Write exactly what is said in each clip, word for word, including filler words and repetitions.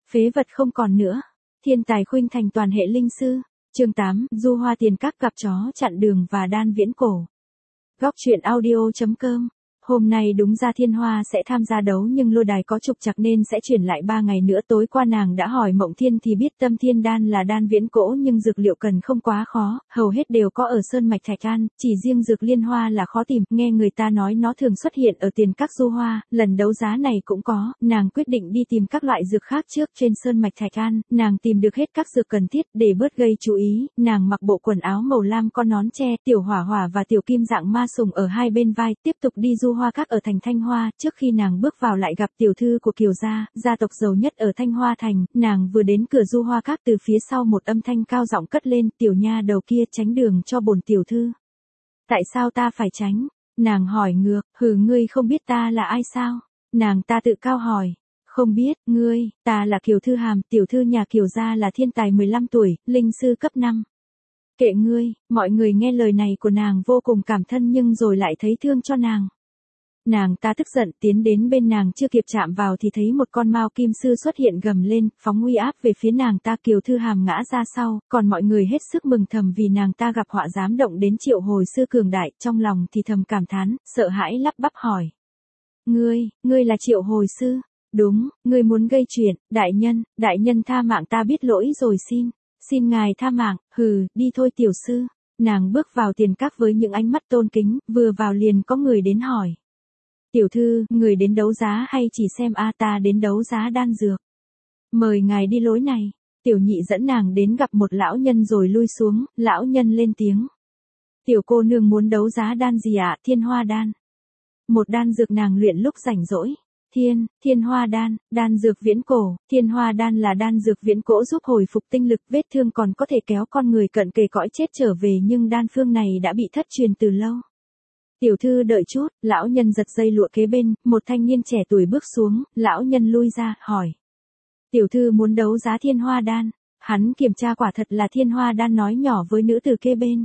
Phế vật không còn nữa. Thiên tài khuynh thành toàn hệ linh sư. Chương tám, Du Hoa Tiền Các gặp chó chặn đường và đan viễn cổ. Góc truyện audio chấm com. Hôm nay đúng ra Thiên Hoa sẽ tham gia đấu nhưng lôi đài có trục trặc nên sẽ chuyển lại ba ngày nữa. Tối qua nàng đã hỏi Mộng Thiên thì biết Tâm Thiên Đan là đan viễn cổ nhưng dược liệu cần không quá khó, hầu hết đều có ở Sơn Mạch Thạch An, chỉ riêng dược liên hoa là khó tìm, nghe người ta nói nó thường xuất hiện ở tiền các Du Hoa, lần đấu giá này cũng có, nàng quyết định đi tìm các loại dược khác trước. Trên Sơn Mạch Thạch An, nàng tìm được hết các dược cần thiết để bớt gây chú ý, nàng mặc bộ quần áo màu lam con nón tre, Tiểu Hỏa Hỏa và Tiểu Kim dạng ma sùng ở hai bên vai, tiếp tục đi Du Hoa Các ở thành Thanh Hoa. Trước khi nàng bước vào lại gặp tiểu thư của Kiều gia, gia tộc giàu nhất ở Thanh Hoa thành, nàng vừa đến cửa Du Hoa Các từ phía sau một âm thanh cao giọng cất lên, tiểu nha đầu kia tránh đường cho bổn tiểu thư. Tại sao ta phải tránh? Nàng hỏi ngược, hừ ngươi không biết ta là ai sao? Nàng ta tự cao hỏi. Không biết, ngươi, ta là Kiều Thư Hàm, tiểu thư nhà Kiều gia là thiên tài mười lăm tuổi, linh sư cấp năm. Kệ ngươi, mọi người nghe lời này của nàng vô cùng cảm thân nhưng rồi lại thấy thương cho nàng. Nàng ta tức giận tiến đến bên nàng, chưa kịp chạm vào thì thấy một con mao kim sư xuất hiện gầm lên, phóng uy áp về phía nàng ta. Kiều Thư Hàm ngã ra sau, còn mọi người hết sức mừng thầm vì nàng ta gặp họa dám động đến triệu hồi sư cường đại, trong lòng thì thầm cảm thán, sợ hãi lắp bắp hỏi. Ngươi, ngươi là triệu hồi sư? Đúng, ngươi muốn gây chuyện, đại nhân, đại nhân tha mạng ta biết lỗi rồi xin, xin ngài tha mạng, hừ, đi thôi tiểu sư. Nàng bước vào tiền các với những ánh mắt tôn kính, vừa vào liền có người đến hỏi. Tiểu thư, người đến đấu giá hay chỉ xem a? Ta đến đấu giá đan dược. Mời ngài đi lối này. Tiểu nhị dẫn nàng đến gặp một lão nhân rồi lui xuống, lão nhân lên tiếng. Tiểu cô nương muốn đấu giá đan gì ạ? Thiên hoa đan. Một đan dược nàng luyện lúc rảnh rỗi. Thiên, thiên hoa đan, đan dược viễn cổ. Thiên hoa đan là đan dược viễn cổ giúp hồi phục tinh lực, vết thương còn có thể kéo con người cận kề cõi chết trở về nhưng đan phương này đã bị thất truyền từ lâu. Tiểu thư đợi chút, lão nhân giật dây lụa kế bên, một thanh niên trẻ tuổi bước xuống, lão nhân lui ra, hỏi. Tiểu thư muốn đấu giá thiên hoa đan. Hắn kiểm tra quả thật là thiên hoa đan, nói nhỏ với nữ tử kế bên.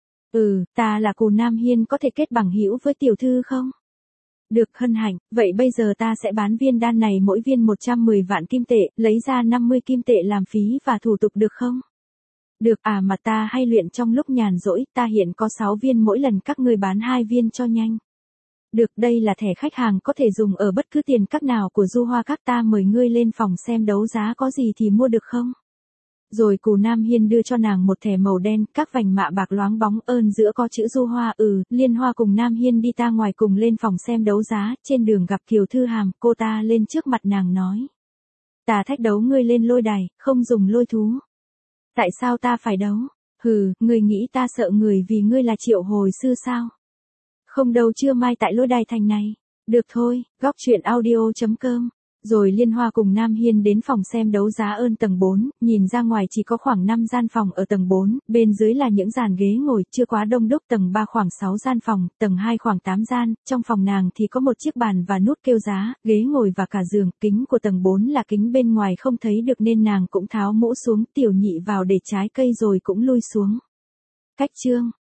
Ừ, ta là Cù Nam Hiên, có thể kết bằng hữu với tiểu thư không? Được, hân hạnh, vậy bây giờ ta sẽ bán viên đan này mỗi viên một trăm mười vạn kim tệ, lấy ra năm mươi kim tệ làm phí và thủ tục được không? Được, à mà ta hay luyện trong lúc nhàn rỗi, ta hiện có sáu viên, mỗi lần các ngươi bán hai viên cho nhanh. Được, đây là thẻ khách hàng có thể dùng ở bất cứ tiền các nào của Du Hoa Các, ta mời ngươi lên phòng xem đấu giá có gì thì mua được không? Rồi Cù Nam Hiên đưa cho nàng một thẻ màu đen, các vành mạ bạc loáng bóng ơn giữa có chữ Du Hoa. Ừ, Liên Hoa cùng Nam Hiên đi ta ngoài cùng lên phòng xem đấu giá, trên đường gặp Kiều Thư Hàm, cô ta lên trước mặt nàng nói. Ta thách đấu ngươi lên lôi đài, không dùng lôi thú. Tại sao ta phải đấu? Hừ, ngươi nghĩ ta sợ người vì ngươi là triệu hồi sư sao? Không đâu, chưa mai tại lôi đài thành này. Được thôi, góc truyện audio chấm com. Rồi Liên Hoa cùng Nam Hiên đến phòng xem đấu giá ơn tầng bốn, nhìn ra ngoài chỉ có khoảng năm gian phòng ở tầng bốn, bên dưới là những dàn ghế ngồi, chưa quá đông đúc. Tầng ba khoảng sáu gian phòng, tầng hai khoảng tám gian, trong phòng nàng thì có một chiếc bàn và nút kêu giá, ghế ngồi và cả giường. Kính của tầng bốn là kính bên ngoài không thấy được nên nàng cũng tháo mũ xuống. Tiểu nhị vào để trái cây rồi cũng lui xuống. Cách chương